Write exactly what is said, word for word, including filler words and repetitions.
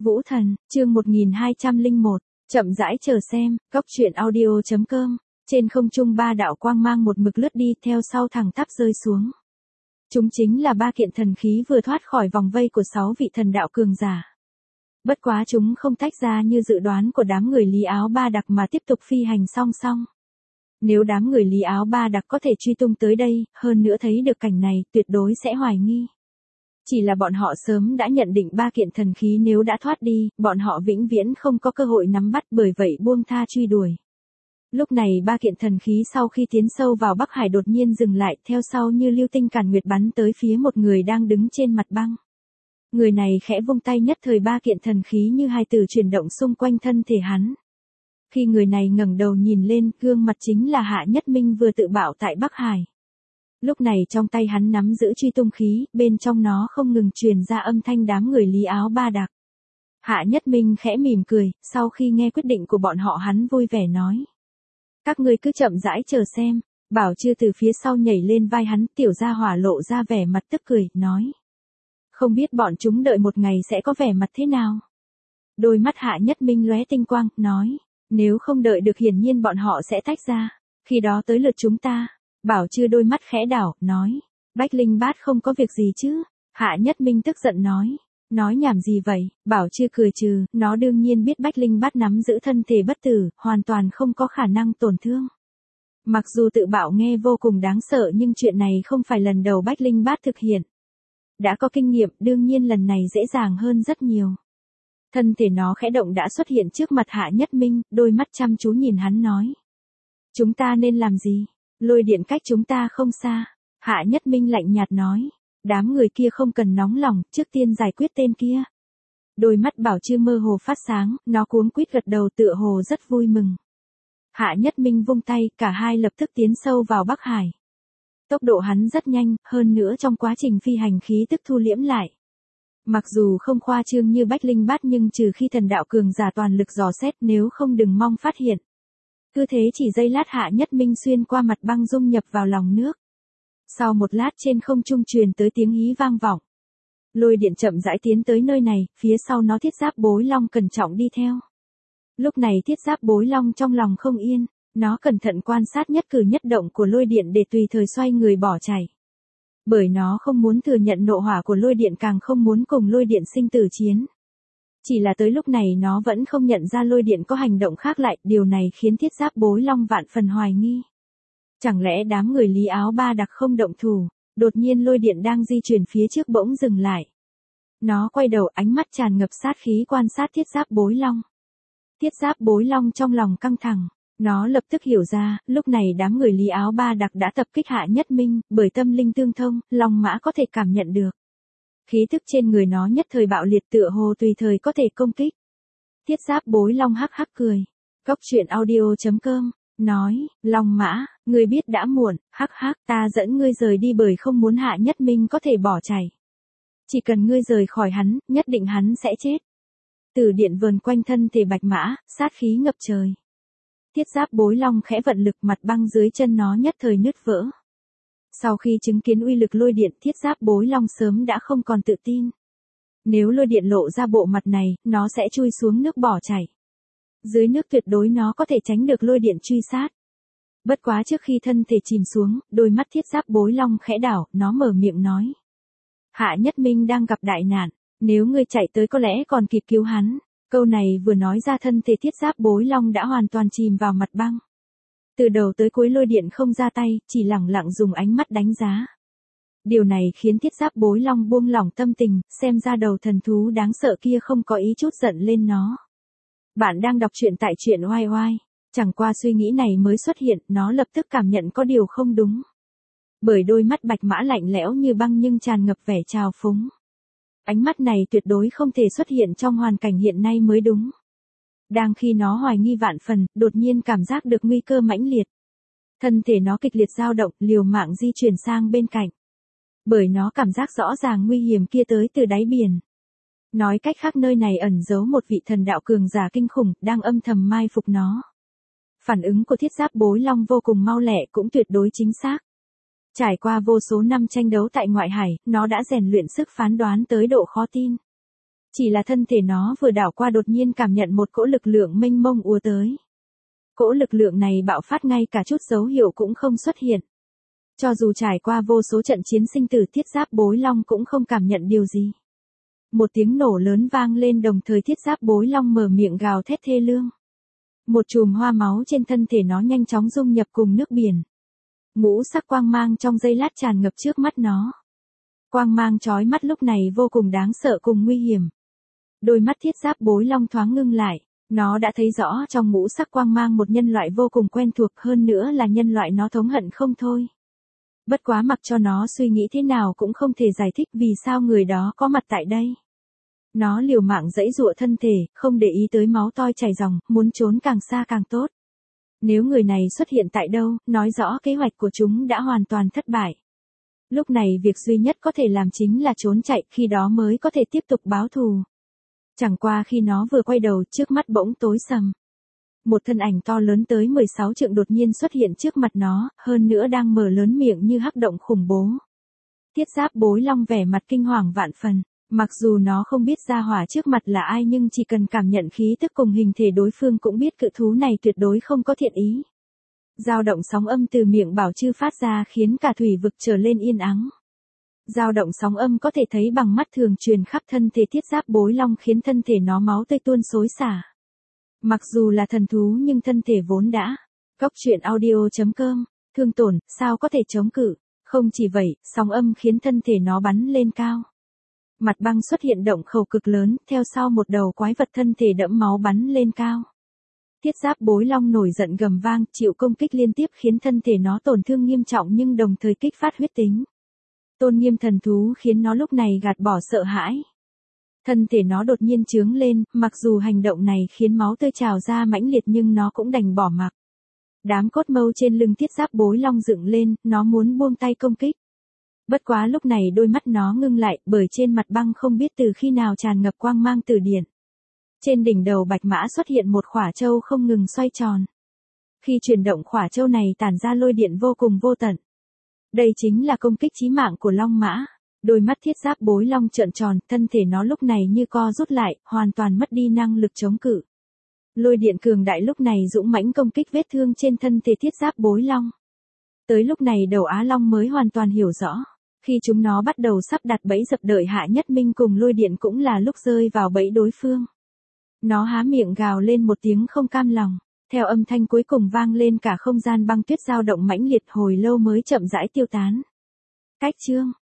Vũ Thần, chương một nghìn hai trăm lẻ một, chậm rãi chờ xem, góc truyện audio chấm com, trên không trung ba đạo quang mang một mực lướt đi theo sau thẳng tắp rơi xuống. Chúng chính là ba kiện thần khí vừa thoát khỏi vòng vây của sáu vị thần đạo cường giả. Bất quá chúng không tách ra như dự đoán của đám người Lý Áo Ba Đặc mà tiếp tục phi hành song song. Nếu đám người Lý Áo Ba Đặc có thể truy tung tới đây, hơn nữa thấy được cảnh này, tuyệt đối sẽ hoài nghi. Chỉ là bọn họ sớm đã nhận định ba kiện thần khí nếu đã thoát đi, bọn họ vĩnh viễn không có cơ hội nắm bắt, bởi vậy buông tha truy đuổi. Lúc này ba kiện thần khí sau khi tiến sâu vào Bắc Hải đột nhiên dừng lại, theo sau như lưu tinh càn nguyệt bắn tới phía một người đang đứng trên mặt băng. Người này khẽ vung tay, nhất thời ba kiện thần khí như hai từ chuyển động xung quanh thân thể hắn. Khi người này ngẩng đầu nhìn lên, gương mặt chính là Hạ Nhất Minh vừa tự bạo tại Bắc Hải. Lúc này trong tay hắn nắm giữ truy tung khí, bên trong nó không ngừng truyền ra âm thanh đám người Lý Áo Ba Đặc. Hạ Nhất Minh khẽ mỉm cười, sau khi nghe quyết định của bọn họ hắn vui vẻ nói. Các ngươi cứ chậm rãi chờ xem. Bảo Chư từ phía sau nhảy lên vai hắn, tiểu gia hỏa lộ ra vẻ mặt tức cười, nói. Không biết bọn chúng đợi một ngày sẽ có vẻ mặt thế nào. Đôi mắt Hạ Nhất Minh lóe tinh quang, nói. Nếu không đợi được hiển nhiên bọn họ sẽ tách ra. Khi đó tới lượt chúng ta. Bảo Chư đôi mắt khẽ đảo, nói. Bách Linh Bát không có việc gì chứ. Hạ Nhất Minh tức giận nói. Nói nhảm gì vậy, Bảo Chư cười trừ, nó đương nhiên biết Bách Linh Bát nắm giữ thân thể bất tử, hoàn toàn không có khả năng tổn thương. Mặc dù tự bạo nghe vô cùng đáng sợ nhưng chuyện này không phải lần đầu Bách Linh Bát thực hiện. Đã có kinh nghiệm, đương nhiên lần này dễ dàng hơn rất nhiều. Thân thể nó khẽ động đã xuất hiện trước mặt Hạ Nhất Minh, đôi mắt chăm chú nhìn hắn nói. Chúng ta nên làm gì? Lôi điện cách chúng ta không xa. Hạ Nhất Minh lạnh nhạt nói. Đám người kia không cần nóng lòng, trước tiên giải quyết tên kia. Đôi mắt Bảo Chư mơ hồ phát sáng, nó cuống quýt gật đầu tựa hồ rất vui mừng. Hạ Nhất Minh vung tay, cả hai lập tức tiến sâu vào Bắc Hải. Tốc độ hắn rất nhanh, hơn nữa trong quá trình phi hành khí tức thu liễm lại. Mặc dù không khoa trương như Bách Linh Bát nhưng trừ khi thần đạo cường giả toàn lực dò xét, nếu không đừng mong phát hiện. Cứ thế chỉ giây lát Hạ Nhất Minh xuyên qua mặt băng dung nhập vào lòng nước. Sau một lát trên không trung truyền tới tiếng hí vang vọng. Lôi điện chậm rãi tiến tới nơi này, phía sau nó Thiết Giáp Bối Long cẩn trọng đi theo. Lúc này Thiết Giáp Bối Long trong lòng không yên, nó cẩn thận quan sát nhất cử nhất động của lôi điện để tùy thời xoay người bỏ chạy. Bởi nó không muốn thừa nhận nộ hỏa của lôi điện, càng không muốn cùng lôi điện sinh tử chiến. Chỉ là tới lúc này nó vẫn không nhận ra lôi điện có hành động khác lại, điều này khiến Thiết Giáp Bối Long vạn phần hoài nghi. Chẳng lẽ đám người Lý Áo Ba Đặc không động thủ, đột nhiên lôi điện đang di chuyển phía trước bỗng dừng lại. Nó quay đầu, ánh mắt tràn ngập sát khí quan sát Thiết Giáp Bối Long. Thiết Giáp Bối Long trong lòng căng thẳng, nó lập tức hiểu ra, lúc này đám người Lý Áo Ba Đặc đã tập kích Hạ Nhất Minh, bởi tâm linh tương thông, Long Mã có thể cảm nhận được. Khí tức trên người nó nhất thời bạo liệt tựa hồ tùy thời có thể công kích. Thiết Giáp Bối Long hắc hắc cười. Góc truyện audio chấm com. Nói, Long Mã, ngươi biết đã muộn, hắc hắc, ta dẫn ngươi rời đi bởi không muốn Hạ Nhất Minh có thể bỏ chạy. Chỉ cần ngươi rời khỏi hắn, nhất định hắn sẽ chết. Từ điện vờn quanh thân thể bạch mã, sát khí ngập trời. Thiết Giáp Bối Long khẽ vận lực, mặt băng dưới chân nó nhất thời nứt vỡ. Sau khi chứng kiến uy lực lôi điện, Thiết Giáp Bối Long sớm đã không còn tự tin. Nếu lôi điện lộ ra bộ mặt này, nó sẽ chui xuống nước bỏ chạy. Dưới nước tuyệt đối nó có thể tránh được lôi điện truy sát. Bất quá trước khi thân thể chìm xuống, đôi mắt Thiết Giáp Bối Long khẽ đảo, nó mở miệng nói. Hạ Nhất Minh đang gặp đại nạn, nếu ngươi chạy tới có lẽ còn kịp cứu hắn. Câu này vừa nói ra thân thể Thiết Giáp Bối Long đã hoàn toàn chìm vào mặt băng. Từ đầu tới cuối lôi điện không ra tay, chỉ lẳng lặng dùng ánh mắt đánh giá. Điều này khiến Thiết Giáp Bối Long buông lỏng tâm tình, xem ra đầu thần thú đáng sợ kia không có ý chút giận lên nó. Bạn đang đọc truyện tại truyện oai oai. Chẳng qua suy nghĩ này mới xuất hiện, nó lập tức cảm nhận có điều không đúng. Bởi đôi mắt bạch mã lạnh lẽo như băng nhưng tràn ngập vẻ trào phúng. Ánh mắt này tuyệt đối không thể xuất hiện trong hoàn cảnh hiện nay mới đúng. Đang khi nó hoài nghi vạn phần, đột nhiên cảm giác được nguy cơ mãnh liệt. Thân thể nó kịch liệt dao động, liều mạng di chuyển sang bên cạnh. Bởi nó cảm giác rõ ràng nguy hiểm kia tới từ đáy biển. Nói cách khác nơi này ẩn giấu một vị thần đạo cường giả kinh khủng, đang âm thầm mai phục nó. Phản ứng của Thiết Giáp Bối Long vô cùng mau lẹ, cũng tuyệt đối chính xác. Trải qua vô số năm tranh đấu tại ngoại hải, nó đã rèn luyện sức phán đoán tới độ khó tin. Chỉ là thân thể nó vừa đảo qua đột nhiên cảm nhận một cỗ lực lượng mênh mông ùa tới. Cỗ lực lượng này bạo phát ngay cả chút dấu hiệu cũng không xuất hiện. Cho dù trải qua vô số trận chiến sinh tử, thiết giáp bối long cũng không cảm nhận điều gì. Một tiếng nổ lớn vang lên, đồng thời thiết giáp bối long mở miệng gào thét thê lương. Một chùm hoa máu trên thân thể nó nhanh chóng dung nhập cùng nước biển. Ngũ sắc quang mang trong giây lát tràn ngập trước mắt nó. Quang mang chói mắt lúc này vô cùng đáng sợ cùng nguy hiểm. Đôi mắt thiết giáp bối long thoáng ngưng lại, nó đã thấy rõ trong ngũ sắc quang mang một nhân loại vô cùng quen thuộc, hơn nữa là nhân loại nó thống hận không thôi. Bất quá mặc cho nó suy nghĩ thế nào cũng không thể giải thích vì sao người đó có mặt tại đây. Nó liều mạng giãy giụa thân thể, không để ý tới máu toi chảy ròng, muốn trốn càng xa càng tốt. Nếu người này xuất hiện tại đâu, nói rõ kế hoạch của chúng đã hoàn toàn thất bại. Lúc này việc duy nhất có thể làm chính là trốn chạy, khi đó mới có thể tiếp tục báo thù. Chẳng qua khi nó vừa quay đầu, trước mắt bỗng tối sầm. Một thân ảnh to lớn tới mười sáu trượng đột nhiên xuất hiện trước mặt nó, hơn nữa đang mở lớn miệng như hắc động khủng bố. Thiết giáp bối long vẻ mặt kinh hoàng vạn phần. Mặc dù nó không biết gia hỏa trước mặt là ai, nhưng chỉ cần cảm nhận khí tức cùng hình thể đối phương cũng biết cự thú này tuyệt đối không có thiện ý. Dao động sóng âm từ miệng bảo chư phát ra khiến cả thủy vực trở lên yên ắng. Dao động sóng âm có thể thấy bằng mắt thường truyền khắp thân thể thiết giáp bối long, khiến thân thể nó máu tươi tuôn xối xả. Mặc dù là thần thú nhưng thân thể vốn đã. Góc truyện audio chấm com, thương tổn, sao có thể chống cự. Không chỉ vậy, sóng âm khiến thân thể nó bắn lên cao. Mặt băng xuất hiện động khẩu cực lớn, theo sau một đầu quái vật thân thể đẫm máu bắn lên cao. Thiết giáp bối long nổi giận gầm vang, chịu công kích liên tiếp khiến thân thể nó tổn thương nghiêm trọng nhưng đồng thời kích phát huyết tính. Tôn nghiêm thần thú khiến nó lúc này gạt bỏ sợ hãi. Thân thể nó đột nhiên chướng lên, mặc dù hành động này khiến máu tươi trào ra mãnh liệt nhưng nó cũng đành bỏ mặc. Đám cốt mâu trên lưng thiết giáp bối long dựng lên, nó muốn buông tay công kích. Bất quá lúc này đôi mắt nó ngưng lại, bởi trên mặt băng không biết từ khi nào tràn ngập quang mang từ điện. Trên đỉnh đầu bạch mã xuất hiện một khỏa châu không ngừng xoay tròn. Khi chuyển động khỏa châu này tản ra lôi điện vô cùng vô tận. Đây chính là công kích chí mạng của long mã. Đôi mắt thiết giáp bối long trợn tròn, thân thể nó lúc này như co rút lại, hoàn toàn mất đi năng lực chống cự. Lôi điện cường đại lúc này dũng mãnh công kích vết thương trên thân thể thiết giáp bối long. Tới lúc này đầu Á Long mới hoàn toàn hiểu rõ. Khi chúng nó bắt đầu sắp đặt bẫy dập đợi Hạ Nhất Minh cùng lôi điện cũng là lúc rơi vào bẫy đối phương. Nó há miệng gào lên một tiếng không cam lòng. Theo âm thanh cuối cùng vang lên, cả không gian băng tuyết dao động mãnh liệt hồi lâu mới chậm rãi tiêu tán. Cách chương